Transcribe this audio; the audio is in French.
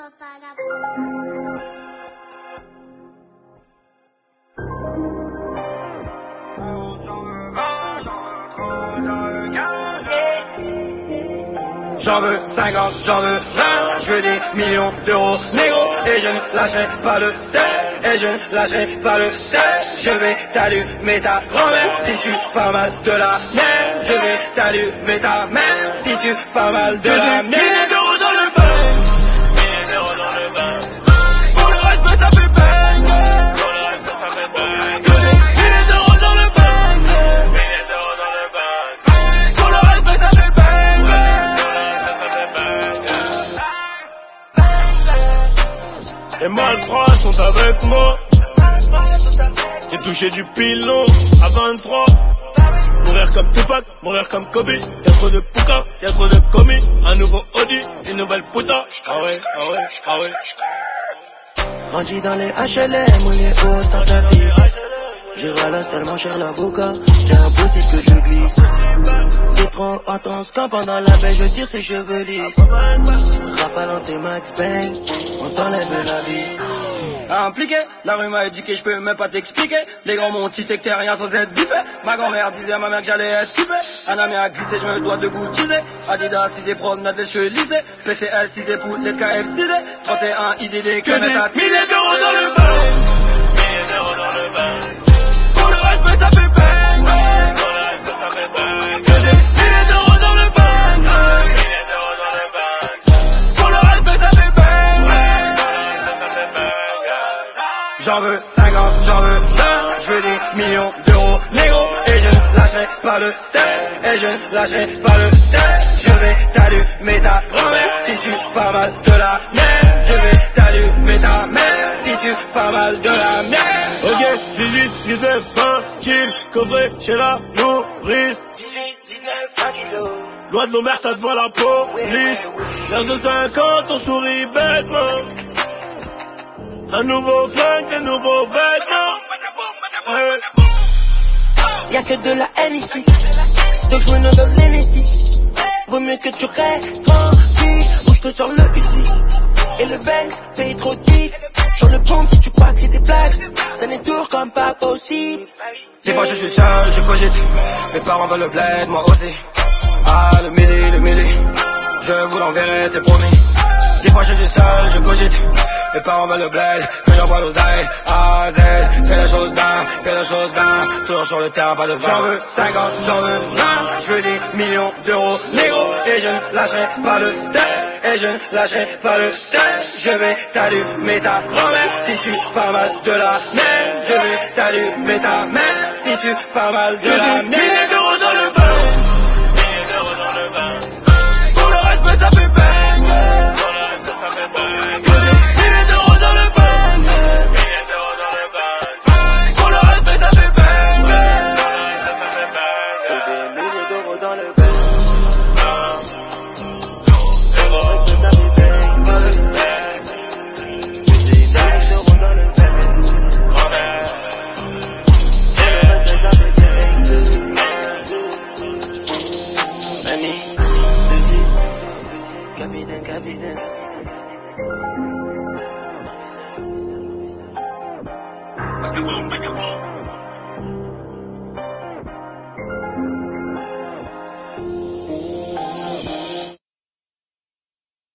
J'en veux 50, j'en veux 20, je veux des millions d'euros, négro, et je ne lâcherai pas le step, et je ne lâcherai pas le step. Je vais t'allumer ta grand-mère si tu parles mal de la merde. Je vais t'allumer ta mère si tu parles mal de la merde. Milliers d'euros dans le bank, milliers d'euros dans le bank. Pour le reste, ben ça fait bang. Pour le reste, ben ça fait bang. Milliers d'euros dans le bank, milliers d'euros dans le bank. Pour le reste, ben ça fait bang. Les malfrats sont avec moi. J'ai touché du pilon à 23. Mourir comme Tupac, mourir comme Kobe. Y'a trop de pouka, y'a trop de commis. Un nouveau Audi, une nouvelle puta. Ah ouais, ah ouais, ah ouais. Grandi dans les HLM où les hauts sans tapis. J'ai ralasse tellement cher l'avocat. C'est impossible que je glisse. C'est trop intense quand pendant la baie je tire ses cheveux lisses. Rafale en tes Max Bang, on t'enlève la vie. Impliqué, la rue m'a éduqué, je peux même pas t'expliquer. Les grands m'ont tissé que t'es rien sans être biffé. Ma grand-mère disait à ma mère que j'allais être coupé. Un ami a glissé, je me dois de goûtiser. Adidas, 6 promenade, les cheveux lissés. PCS, 6 poulettes, KF, 6 31, easy des que des milliers d'euros dans le bank. Milliers d'euros dans le bank. Pour le reste, ben ça fait bang. Pour le reste, ben ça fait bang. Que des milliers d'euros dans le bank. Milliers d'euros dans le bank. Pour le reste, ben ça fait bang. J'en veux 50, j'en veux 20, je veux des millions d'euros, négro, et je ne lâcherai pas le step, et je ne lâcherai pas le step. Je vais t'allumer ta grand-mère si tu parles mal de la merde. Je vais t'allumer ta mère si tu parles mal de la merde. Ok, 18, 19, 20 kills, coffré chez la nourrice. 18, 19, 20 kilos. Loi de l'Omer, ça devant la police. L'âge de 50, on sourit bêtement. Un nouveau flingue, des nouveaux vêtements. Y'a que de la haine ici, donc je me nomme dans l'Hennessy. Vaut mieux que tu restes tranquille, bouge-toi sur le Uzi. Et le Banks fait trop de bif. Sur le pont si tu crois que c'est des blagues, ça n'est tour comme pas possible. Des fois je suis seul, je cogite. Mes parents veulent le bled, moi aussi. Ah le midi, je vous l'enverrai, c'est promis. Des fois je suis seul, je cogite. Mes parents veulent le bled, que j'envoie l'oseille. A à Z, fais la chose bien, fais la chose bien. Toujours sur le terrain, pas de vin. J'en veux 50, j'en veux 20. Je veux des millions d'euros, négro. Et je ne lâcherai pas le step, et je ne lâcherai pas le step. Je vais t'allumer ta grand-mère si tu parles mal de la merde. Je vais t'allumer ta mère si tu parles mal de la merde. Milliers d'euros dans le bank. Milliers d'euros dans le bank. Pour le reste, ben ça fait bang. Pour le reste, ben ça fait bang. Milliers d'euros dans le bank. Milliers d'euros dans le bank. Pour le reste, ben ça fait bang. Pour le reste, ben ça fait bang. Que des milliers d'euros dans le bank. Capitaine. Make a boom, make a